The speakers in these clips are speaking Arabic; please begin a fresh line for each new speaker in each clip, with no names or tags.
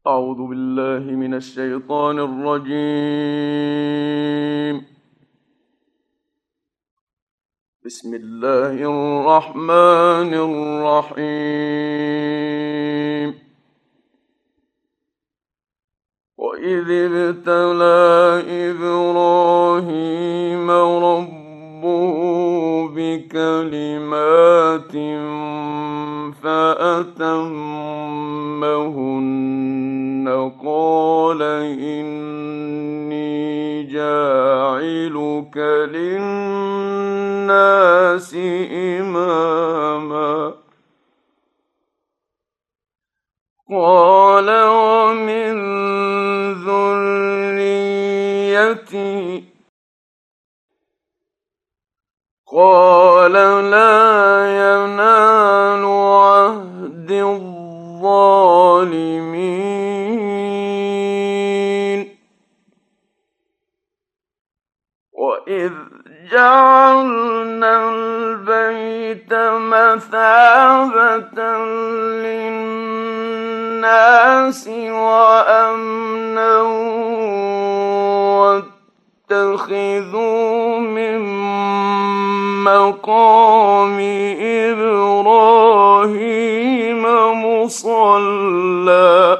أعوذ بالله من الشيطان الرجيم. بسم الله الرحمن الرحيم. وإذ ابتلى إبراهيم ربه بكلمات فأتمهن قال إني جاعلك للناس إماما قال ومن ذريتي قال لا ينال عهد الظالمين وإذ جعلنا البيت مثابة للناس وأمنا واتخذوا من مقام إبراهيم مصلى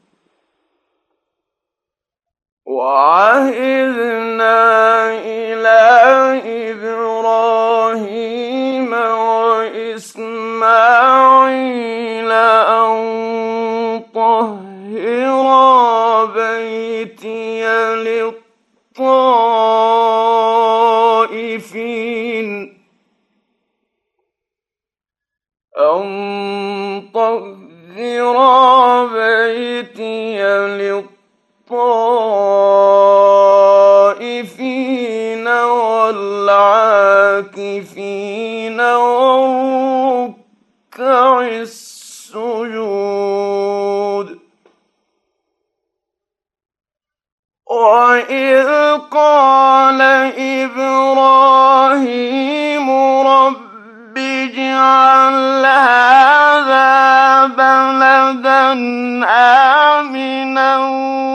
وعهدنا إلى إبراهيم وإسماعيل أن طهرا بيتي للطائفين والعاكفين والركع السجود وإذ قال إبراهيم رب اجعل هذا بلدا آمنا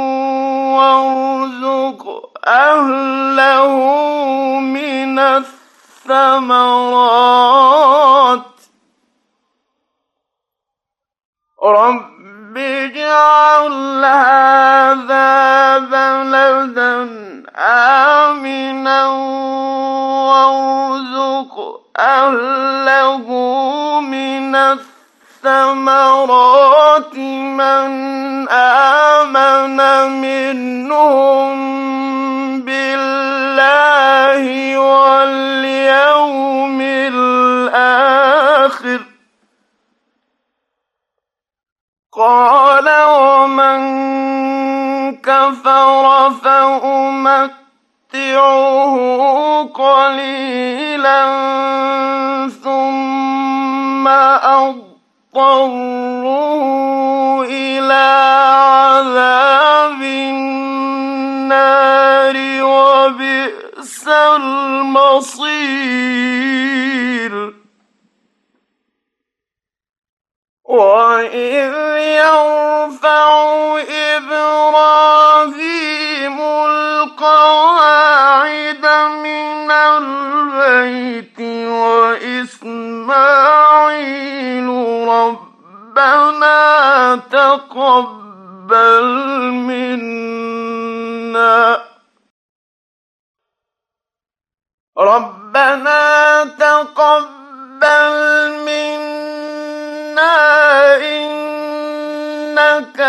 وارزق أهله من الثمرات رب اجعل هذا بلدا آمنا وارزق أهله من الثمرات من آمن منهم بالله واليوم الآخر قال ومن كفر فأمتعه قليلا ثم أضطره إلى عذاب النار وبئس المصير وإذ يرفع إبراهيم القواعد من البيت وإسماعيل ربنا تقبل منا إنك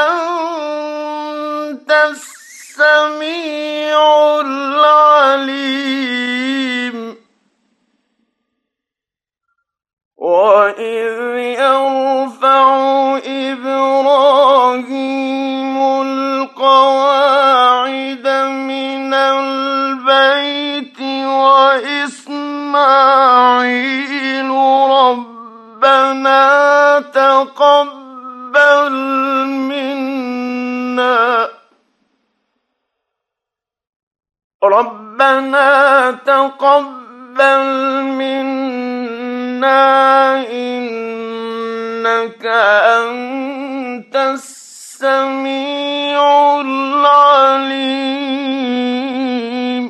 أنت السميع العليم وإذ يرفع إبراهيم القواعد من البيت وإسماعيل ربنا تقبل منا إنك أنت السميع العليم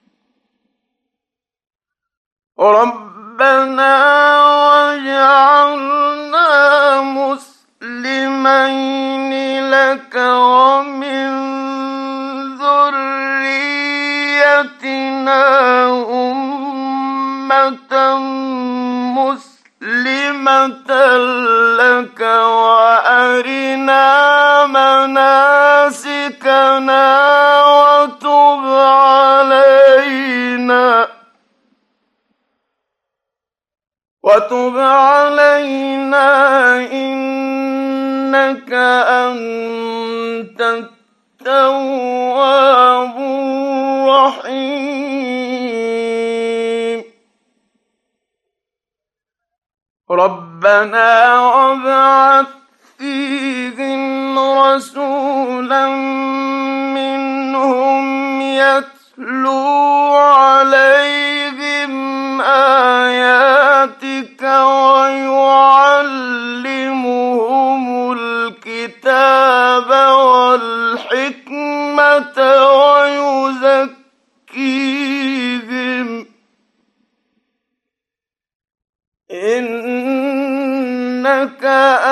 ربنا واجعلنا مسلمين لك ومن ذريتنا أمة مسلمة لك وأرنا مناسكنا وتب علينا إنك أنت التواب الرحيم ربنا وابعث فيهم رسولا منهم يتلو عليهم آياتك ويعلمهم الكتاب والحكمة ويزكيهم إنك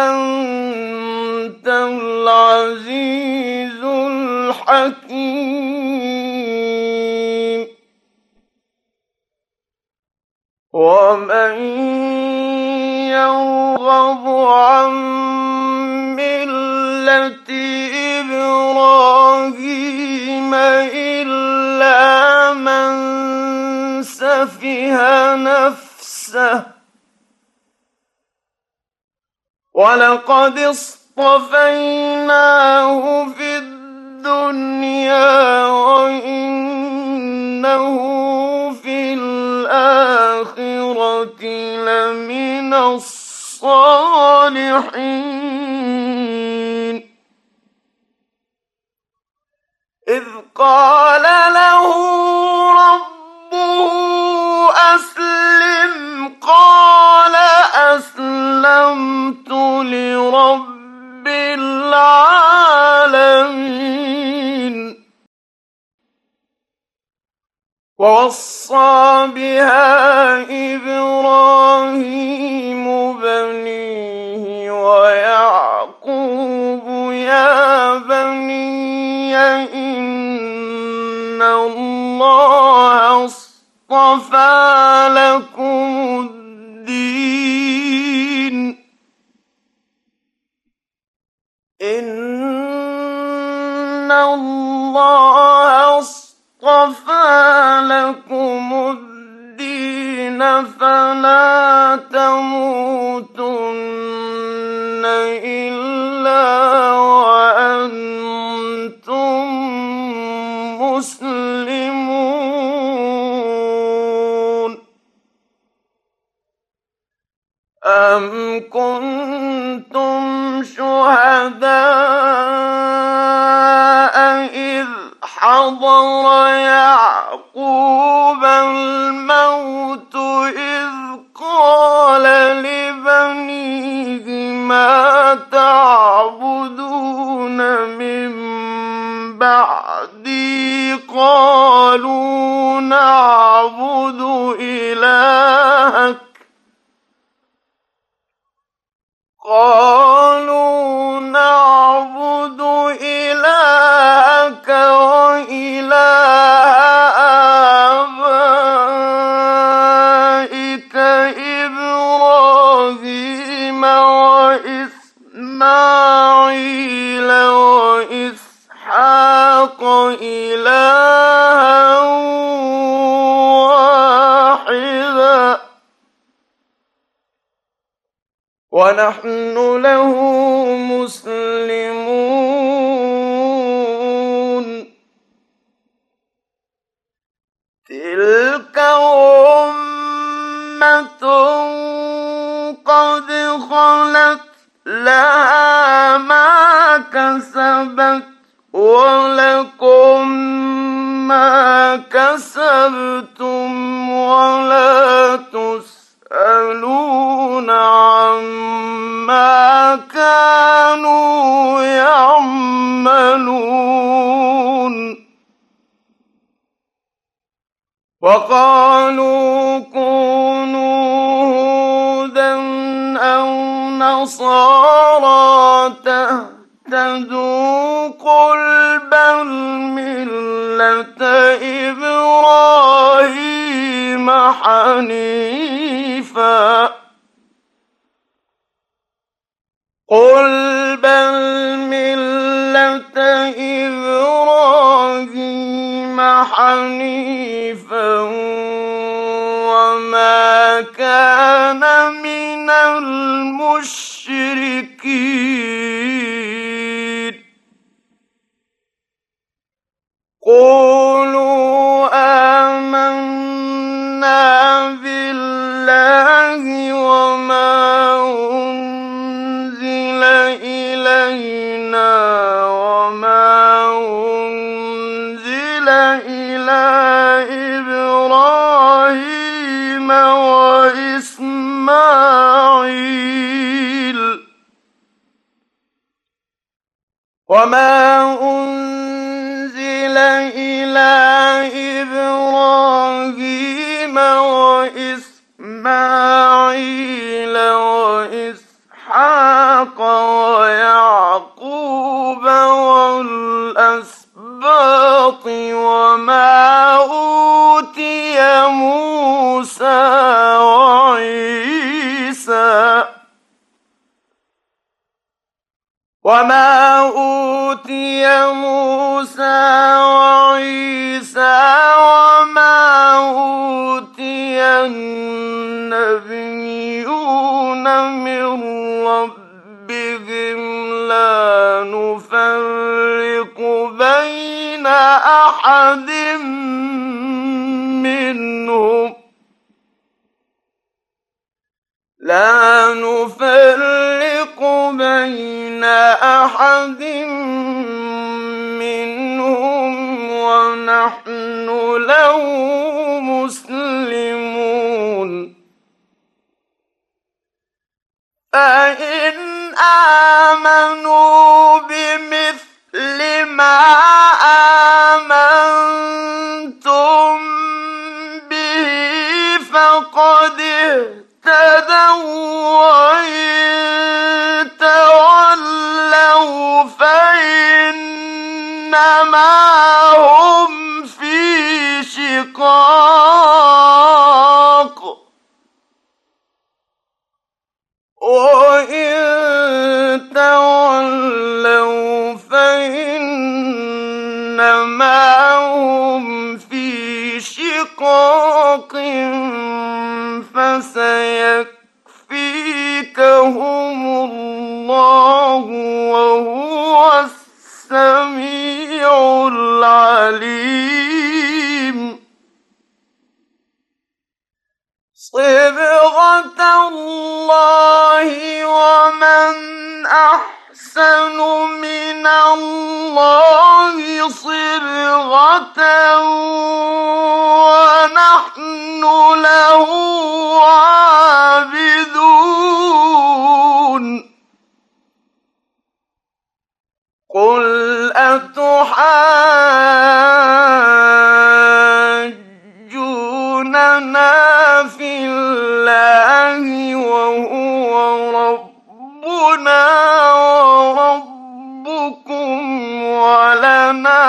أنت العزيز الحكيم ومن يرغب عن ملة إبراهيم إلا من سفه نفسه ولقد اصطفيناه في الدنيا وإنه في الآخرة لمن الصالحين إذ قال له ربه أسلم قال أسلمت لرب العالمين ووصى بها إبراهيم بنيه ويعقوب يا بني إن الله اصطفى لكم الدين إن الله اصطفى لكم الدين فلا تموتن إلا وأنتم مسلمون أم كنتم شهداء إذ حضر يعقوب الموت إذ قال لبنيه ما تعبدون من بعدي قالوا نعبد إلهك وإله آبائك إبراهيم وإسماعيل وإسحاق إلها واحدا ونحن له مسلمون تلك أمة قد خلت لها ما كسبت ولكم ما كسبتم ولا تسألون يسألون عما كانوا يعملون وقالوا كونوا هودا أو نصارى تهتدوا قل بل ملة إبراهيم حنيفا وما كان من المشركين قولوا آمنا بالله وما أنزل إلينا وما أنزل إلى إبراهيم وإسماعيل وإسحاق ويعقوب والأسباط وما أوتي موسى وعيسى وما أوتي النبيون من ربهم لا نفرق بين أحد منهم ونحن له مسلمون فإن آمنوا بمثل ما آمنتم به فقد اهتدوا وإن تولوا فإنما هم في شقاق وإن تولوا فإنما هم في شقاق فسيكفيكهم الله وهو السميع العليم صبغة الله ومن أحسن من الله صبغة ونحن له عابدون قل أتحاجوننا في الله وهو ربنا وربكم ولنا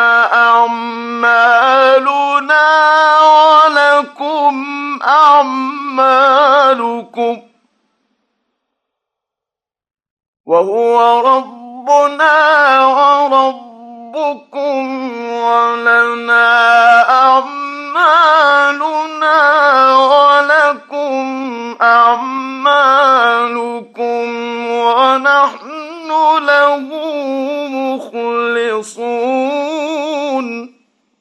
أعمالنا ولكم أعمالكم وهو ربنا وربكم ولنا أعمالنا ولكم أعمالكم ونحن له مخلصون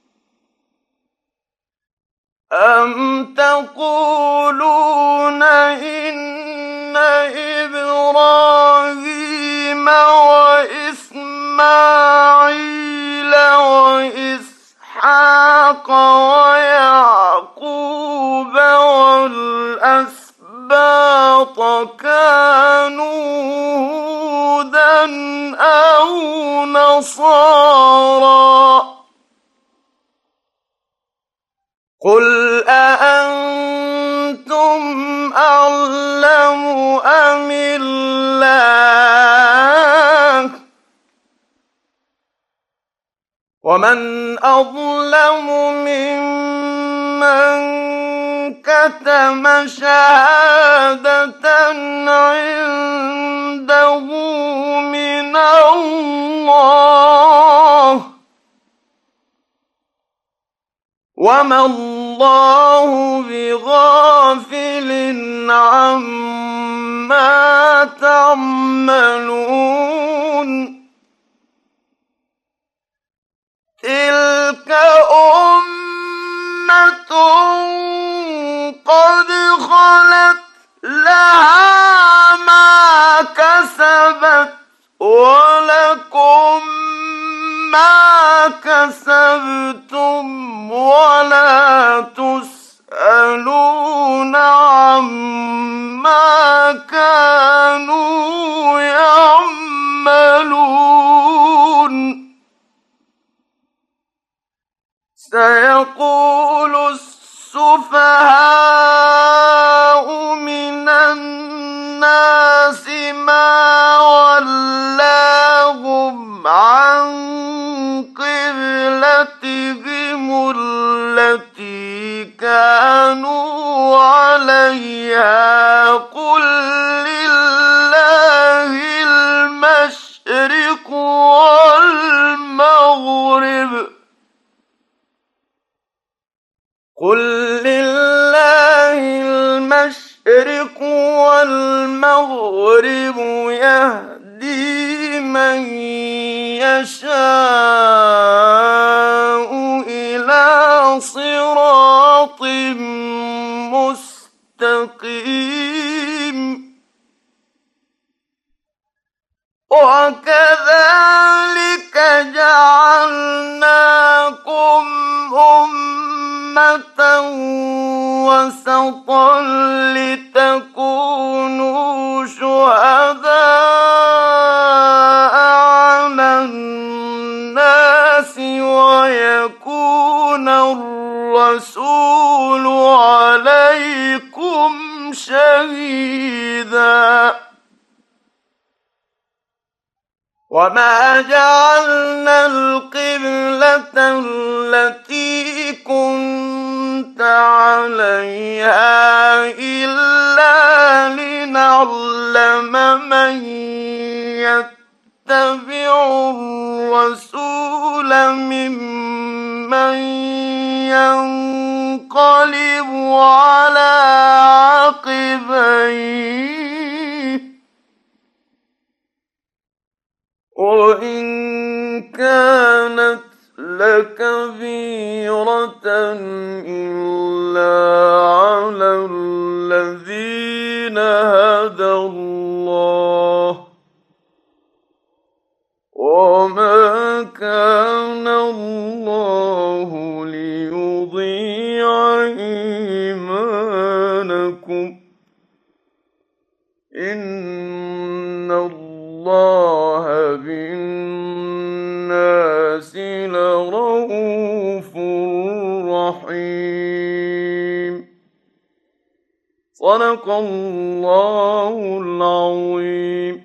أم تقولون إن إبراهيم وإسماعيل وإسحاق ويعقوب والأسباط نصارى قل أأنتم أعلم أم الله ومن أظلم ممن كتم شهادة عنده من الله وما الله بغافل عما تعملون تلك أمة قد خلت لها ما كسبت ولكم ما كسبتم ولا تسألون عما كانوا يعملون سيقول السفهاء من الناس ما ولاهم عن قبلتهم التي كانوا عليها قل لله المشرق والمغرب قل لله المشرق والمغرب يهدي من يشاء إلى صراط مستقيم وكذلك جعلناكم أمة وسطا لتكونوا شهداء على الناس ويكون الرسول عليكم شهيدا وما جعلنا القبلة التي كنت عليها إلا لنعلم من يتبع الرسول ممن ينقلب على عقبيه وإن كانت لكبيرة إلا على الذين هدى الله وما كان الله ليضيع إيمانكم إن الله بالناس لرءوف رحيم صدق الله العظيم.